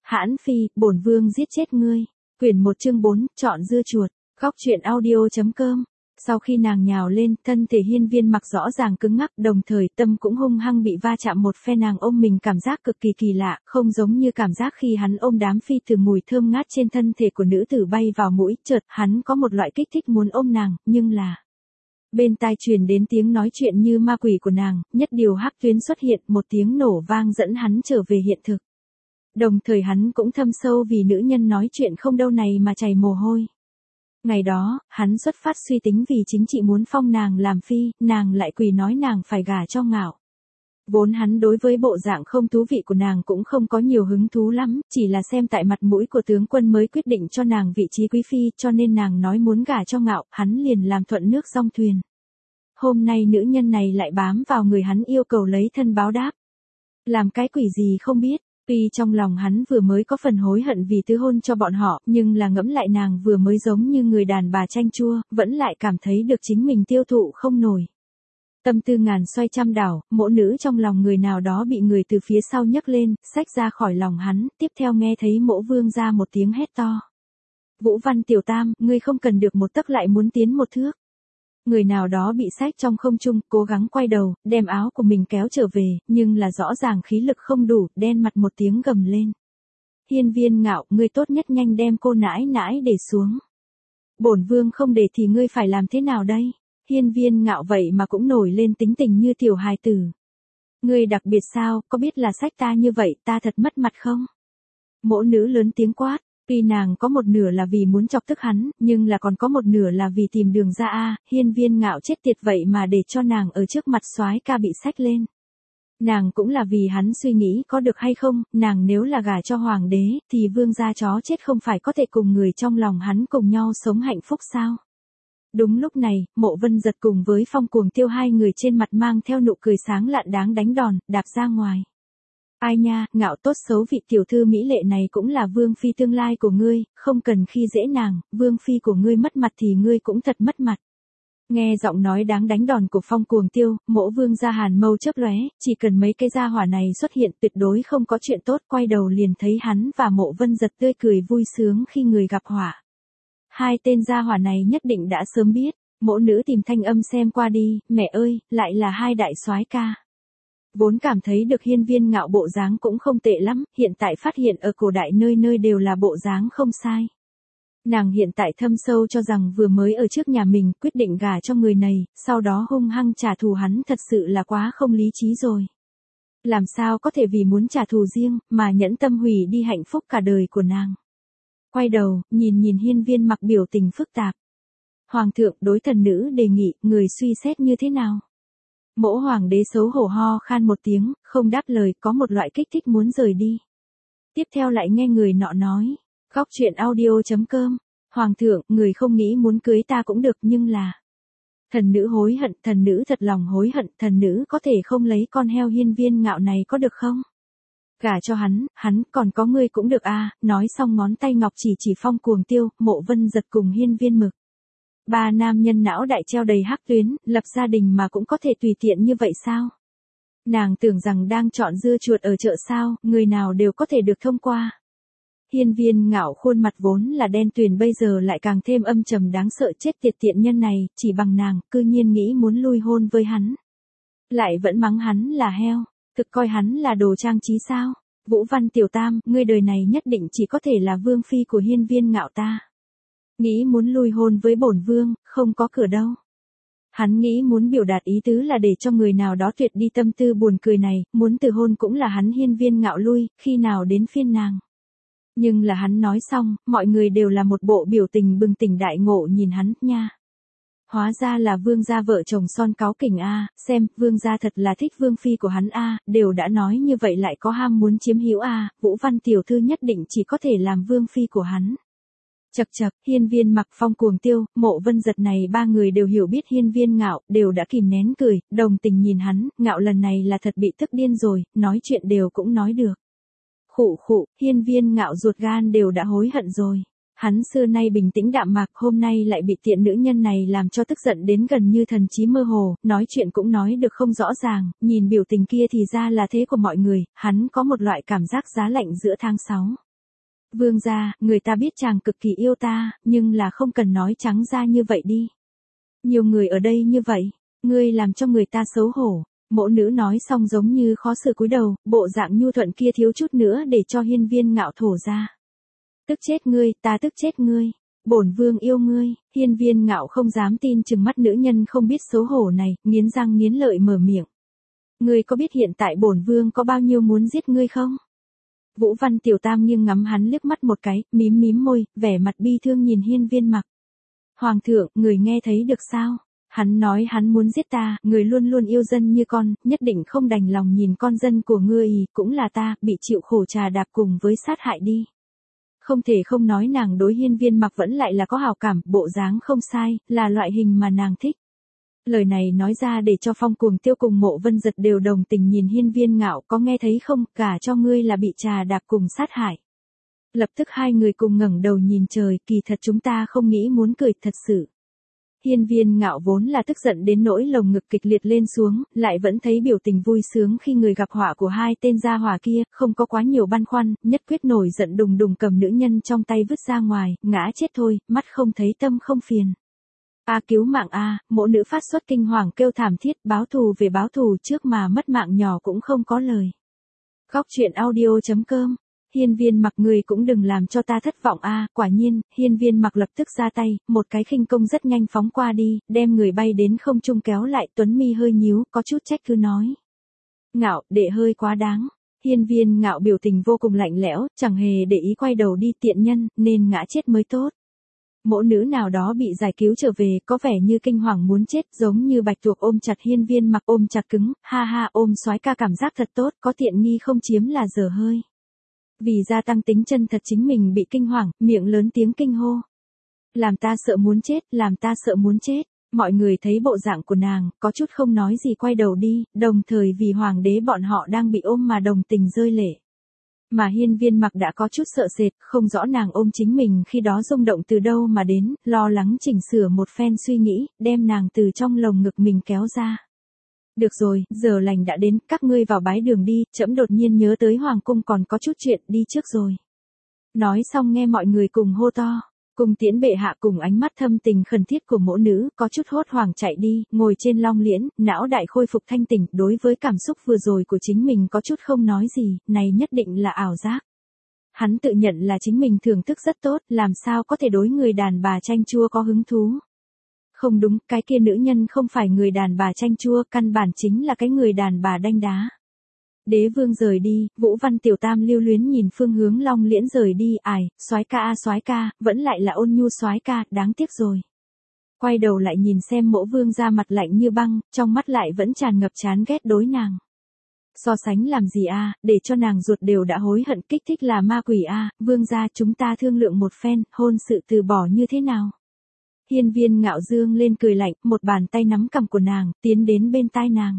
Hãn Phi, bổn vương giết chết ngươi. Quyển 1 chương 4, chọn dưa chuột. Góc truyện audio.com. Sau khi nàng nhào lên, thân thể Hiên Viên Mặc rõ ràng cứng ngắc, đồng thời tâm cũng hung hăng bị va chạm một phe. Nàng ôm mình cảm giác cực kỳ kỳ lạ, không giống như cảm giác khi hắn ôm đám phi từ mùi thơm ngát trên thân thể của nữ tử bay vào mũi. Chợt hắn có một loại kích thích muốn ôm nàng, nhưng là bên tai truyền đến tiếng nói chuyện như ma quỷ của nàng, nhất điều hắc tuyến xuất hiện, một tiếng nổ vang dẫn hắn trở về hiện thực. Đồng thời hắn cũng thâm sâu vì nữ nhân nói chuyện không đâu này mà chảy mồ hôi. Ngày đó, hắn xuất phát suy tính vì chính trị muốn phong nàng làm phi, nàng lại quỳ nói nàng phải gả cho Ngạo. Vốn hắn đối với bộ dạng không thú vị của nàng cũng không có nhiều hứng thú lắm, chỉ là xem tại mặt mũi của tướng quân mới quyết định cho nàng vị trí quý phi, cho nên nàng nói muốn gả cho Ngạo, hắn liền làm thuận nước song thuyền. Hôm nay nữ nhân này lại bám vào người hắn yêu cầu lấy thân báo đáp. Làm cái quỷ gì không biết. Tuy trong lòng hắn vừa mới có phần hối hận vì tứ hôn cho bọn họ, nhưng là ngẫm lại nàng vừa mới giống như người đàn bà chanh chua, vẫn lại cảm thấy được chính mình tiêu thụ không nổi. Tâm tư ngàn xoay trăm đảo, mỗ nữ trong lòng người nào đó bị người từ phía sau nhấc lên, xách ra khỏi lòng hắn, tiếp theo nghe thấy mỗ vương ra một tiếng hét to. Vũ Văn tiểu tam, ngươi không cần được một tấc lại muốn tiến một thước. Người nào đó bị xách trong không trung, cố gắng quay đầu, đem áo của mình kéo trở về, nhưng là rõ ràng khí lực không đủ, đen mặt một tiếng gầm lên. Hiên Viên Ngạo, ngươi tốt nhất nhanh đem cô nãi nãi để xuống. Bổn vương không để thì ngươi phải làm thế nào đây? Hiên Viên Ngạo vậy mà cũng nổi lên tính tình như tiểu hài tử. Ngươi đặc biệt sao, có biết là xách ta như vậy, ta thật mất mặt không? Mỗ nữ lớn tiếng quát. Tuy nàng có một nửa là vì muốn chọc tức hắn, nhưng là còn có một nửa là vì tìm đường ra Hiên Viên Ngạo chết tiệt vậy mà để cho nàng ở trước mặt soái ca bị xách lên. Nàng cũng là vì hắn suy nghĩ có được hay không, nàng nếu là gả cho hoàng đế, thì vương gia chó chết không phải có thể cùng người trong lòng hắn cùng nhau sống hạnh phúc sao? Đúng lúc này, Mộ Vân Giật cùng với Phong Cuồng Tiêu hai người trên mặt mang theo nụ cười sáng lạn đáng đánh đòn, đạp ra ngoài. Ai nha, Ngạo tốt xấu vị tiểu thư mỹ lệ này cũng là vương phi tương lai của ngươi, không cần khi dễ nàng, vương phi của ngươi mất mặt thì ngươi cũng thật mất mặt. Nghe giọng nói đáng đánh đòn của Phong Cuồng Tiêu, Mỗ vương gia hàn mâu chớp lóe, chỉ cần mấy cái gia hỏa này xuất hiện tuyệt đối không có chuyện tốt, quay đầu liền thấy hắn và Mộ Vân Giật tươi cười vui sướng khi người gặp họa. Hai tên gia hỏa này nhất định đã sớm biết, mỗ nữ tìm thanh âm xem qua đi, mẹ ơi, lại là hai đại soái ca. Vốn cảm thấy được Hiên Viên Ngạo bộ dáng cũng không tệ lắm, hiện tại phát hiện ở cổ đại nơi nơi đều là bộ dáng không sai. Nàng hiện tại thâm sâu cho rằng vừa mới ở trước nhà mình quyết định gả cho người này, sau đó hung hăng trả thù hắn thật sự là quá không lý trí rồi. Làm sao có thể vì muốn trả thù riêng, mà nhẫn tâm hủy đi hạnh phúc cả đời của nàng. Quay đầu, nhìn Hiên Viên Mặc biểu tình phức tạp. Hoàng thượng đối thần nữ đề nghị, người suy xét như thế nào? Mỗ hoàng đế xấu hổ ho khan một tiếng, không đáp lời, có một loại kích thích muốn rời đi. Tiếp theo lại nghe người nọ nói, góc truyện audio.com, hoàng thượng, người không nghĩ muốn cưới ta cũng được nhưng là. Thần nữ hối hận, thần nữ thật lòng hối hận, thần nữ có thể không lấy con heo Hiên Viên Ngạo này có được không? Gả cho hắn còn có ngươi cũng được nói xong ngón tay ngọc chỉ Phong Cuồng Tiêu, Mộ Vân Giật cùng Hiên Viên Mực. Ba nam nhân não đại treo đầy hắc tuyến, lập gia đình mà cũng có thể tùy tiện như vậy sao? Nàng tưởng rằng đang chọn dưa chuột ở chợ sao, người nào đều có thể được thông qua. Hiên Viên Ngạo khuôn mặt vốn là đen tuyền bây giờ lại càng thêm âm trầm đáng sợ, chết tiệt tiện nhân này, chỉ bằng nàng, cư nhiên nghĩ muốn lui hôn với hắn. Lại vẫn mắng hắn là heo, thực coi hắn là đồ trang trí sao? Vũ Văn tiểu tam, ngươi đời này nhất định chỉ có thể là vương phi của Hiên Viên Ngạo ta. Nghĩ muốn lui hôn với bổn vương, không có cửa đâu. Hắn nghĩ muốn biểu đạt ý tứ là để cho người nào đó tuyệt đi tâm tư buồn cười này, muốn từ hôn cũng là hắn Hiên Viên Ngạo lui, khi nào đến phiên nàng. Nhưng là hắn nói xong, mọi người đều là một bộ biểu tình bừng tỉnh đại ngộ nhìn hắn, nha. Hóa ra là vương gia vợ chồng son cáu kỉnh xem, vương gia thật là thích vương phi của hắn đều đã nói như vậy lại có ham muốn chiếm hữu Vũ Văn tiểu thư nhất định chỉ có thể làm vương phi của hắn. Chậc chậc, Hiên Viên Mặc, Phong Cuồng Tiêu, Mộ Vân Giật này ba người đều hiểu biết Hiên Viên Ngạo, đều đã kìm nén cười, đồng tình nhìn hắn, Ngạo lần này là thật bị tức điên rồi, nói chuyện đều cũng nói được. Khụ khụ, Hiên Viên Ngạo ruột gan đều đã hối hận rồi. Hắn xưa nay bình tĩnh đạm mạc, hôm nay lại bị tiện nữ nhân này làm cho tức giận đến gần như thần trí mơ hồ, nói chuyện cũng nói được không rõ ràng, nhìn biểu tình kia thì ra là thế của mọi người, hắn có một loại cảm giác giá lạnh giữa tháng 6. Vương gia, người ta biết chàng cực kỳ yêu ta, nhưng là không cần nói trắng ra như vậy đi. Nhiều người ở đây như vậy, ngươi làm cho người ta xấu hổ. Mộ nữ nói xong giống như khó xử cúi đầu, bộ dạng nhu thuận kia thiếu chút nữa để cho Hiên Viên Ngạo thổ ra. Tức chết ngươi, ta tức chết ngươi. Bổn vương yêu ngươi. Hiên Viên Ngạo không dám tin chừng mắt nữ nhân không biết xấu hổ này, nghiến răng nghiến lợi mở miệng. Ngươi có biết hiện tại bổn vương có bao nhiêu muốn giết ngươi không? Vũ Văn Tiểu Tam nghiêng ngắm hắn liếc mắt một cái, mím mím môi, vẻ mặt bi thương nhìn Hiên Viên Mặc. Hoàng thượng, người nghe thấy được sao? Hắn nói hắn muốn giết ta, người luôn luôn yêu dân như con, nhất định không đành lòng nhìn con dân của ngươi cũng là ta, bị chịu khổ trà đạp cùng với sát hại đi. Không thể không nói nàng đối Hiên Viên Mặc vẫn lại là có hào cảm, bộ dáng không sai, là loại hình mà nàng thích. Lời này nói ra để cho Phong Cuồng Tiêu cùng Mộ Vân Giật đều đồng tình nhìn Hiên Viên Ngạo, có nghe thấy không, cả cho ngươi là bị trà đạp cùng sát hại. Lập tức hai người cùng ngẩng đầu nhìn trời, kỳ thật chúng ta không nghĩ muốn cười, thật sự. Hiên Viên Ngạo vốn là tức giận đến nỗi lồng ngực kịch liệt lên xuống, lại vẫn thấy biểu tình vui sướng khi người gặp họa của hai tên gia hỏa kia, không có quá nhiều băn khoăn, nhất quyết nổi giận đùng đùng cầm nữ nhân trong tay vứt ra ngoài, ngã chết thôi, mắt không thấy tâm không phiền. A cứu mạng a, mộ nữ phát xuất kinh hoàng kêu thảm thiết, báo thù về báo thù trước mà mất mạng nhỏ cũng không có lời. Góc truyện audio.com. Hiên Viên Mặc, người cũng đừng làm cho ta thất vọng a. Quả nhiên, Hiên Viên Mặc lập tức ra tay, một cái khinh công rất nhanh phóng qua đi, đem người bay đến không trung kéo lại, Tuấn mi hơi nhíu, có chút trách cứ nói. Ngạo, đệ hơi quá đáng. Hiên Viên Ngạo biểu tình vô cùng lạnh lẽo, chẳng hề để ý, quay đầu đi, tiện nhân, nên ngã chết mới tốt. Mộ nữ nào đó bị giải cứu trở về, có vẻ như kinh hoàng muốn chết, giống như bạch tuộc ôm chặt Hiên Viên Mặc, ôm chặt cứng, ha ha, ôm soái ca cảm giác thật tốt, có tiện nghi không chiếm là dở hơi. Vì gia tăng tính chân thật chính mình bị kinh hoàng, miệng lớn tiếng kinh hô. Làm ta sợ muốn chết, làm ta sợ muốn chết. Mọi người thấy bộ dạng của nàng, có chút không nói gì quay đầu đi, đồng thời vì hoàng đế bọn họ đang bị ôm mà đồng tình rơi lệ. Mà Hiên Viên Mặc đã có chút sợ sệt, không rõ nàng ôm chính mình khi đó rung động từ đâu mà đến, lo lắng chỉnh sửa một phen suy nghĩ, đem nàng từ trong lồng ngực mình kéo ra. Được rồi, giờ lành đã đến, các ngươi vào bái đường đi, trẫm đột nhiên nhớ tới hoàng cung còn có chút chuyện, đi trước rồi. Nói xong nghe mọi người cùng hô to, cùng tiễn bệ hạ, cùng ánh mắt thâm tình khẩn thiết của mỗ nữ, có chút hốt hoảng chạy đi, ngồi trên long liễn, não đại khôi phục thanh tỉnh, đối với cảm xúc vừa rồi của chính mình có chút không nói gì, này nhất định là ảo giác. Hắn tự nhận là chính mình thưởng thức rất tốt, làm sao có thể đối người đàn bà chanh chua có hứng thú. Không đúng, cái kia nữ nhân không phải người đàn bà chanh chua, căn bản chính là cái người đàn bà đanh đá. Đế vương rời đi, Vũ Văn Tiểu Tam lưu luyến nhìn phương hướng long liễn rời đi, soái ca a soái ca, vẫn lại là Ôn Nhu soái ca, đáng tiếc rồi. Quay đầu lại nhìn xem Mộ Vương ra mặt lạnh như băng, trong mắt lại vẫn tràn ngập chán ghét đối nàng. So sánh làm gì a, để cho nàng ruột đều đã hối hận, kích thích là ma quỷ a, vương gia, chúng ta thương lượng một phen, hôn sự từ bỏ như thế nào? Hiên Viên Ngạo dương lên cười lạnh, một bàn tay nắm cằm của nàng, tiến đến bên tai nàng.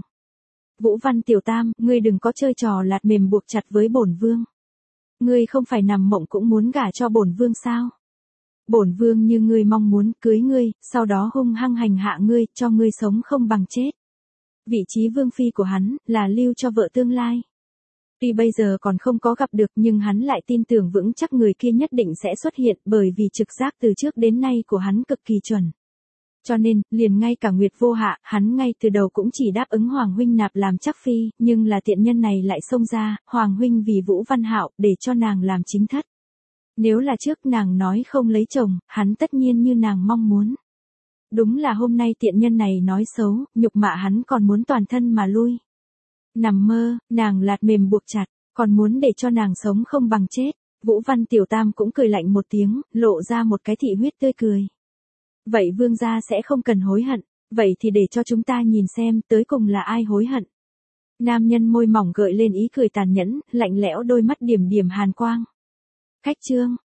Vũ Văn Tiểu Tam, ngươi đừng có chơi trò lạt mềm buộc chặt với bổn vương. Ngươi không phải nằm mộng cũng muốn gả cho bổn vương sao? Bổn vương như ngươi mong muốn, cưới ngươi, sau đó hung hăng hành hạ ngươi, cho ngươi sống không bằng chết. Vị trí vương phi của hắn, là lưu cho vợ tương lai. Tuy bây giờ còn không có gặp được, nhưng hắn lại tin tưởng vững chắc người kia nhất định sẽ xuất hiện, bởi vì trực giác từ trước đến nay của hắn cực kỳ chuẩn. Cho nên, liền ngay cả Nguyệt Vô Hạ, hắn ngay từ đầu cũng chỉ đáp ứng Hoàng huynh nạp làm chắc phi, nhưng là tiện nhân này lại xông ra, Hoàng huynh vì Vũ Văn Hạo, để cho nàng làm chính thất. Nếu là trước nàng nói không lấy chồng, hắn tất nhiên như nàng mong muốn. Đúng là hôm nay tiện nhân này nói xấu, nhục mạ hắn còn muốn toàn thân mà lui. Nằm mơ, nàng lạt mềm buộc chặt, còn muốn để cho nàng sống không bằng chết. Vũ Văn Tiểu Tam cũng cười lạnh một tiếng, lộ ra một cái thị huyết tươi cười. Vậy vương gia sẽ không cần hối hận, vậy thì để cho chúng ta nhìn xem tới cùng là ai hối hận. Nam nhân môi mỏng gợi lên ý cười tàn nhẫn, lạnh lẽo, đôi mắt điểm điểm hàn quang. Khách chương.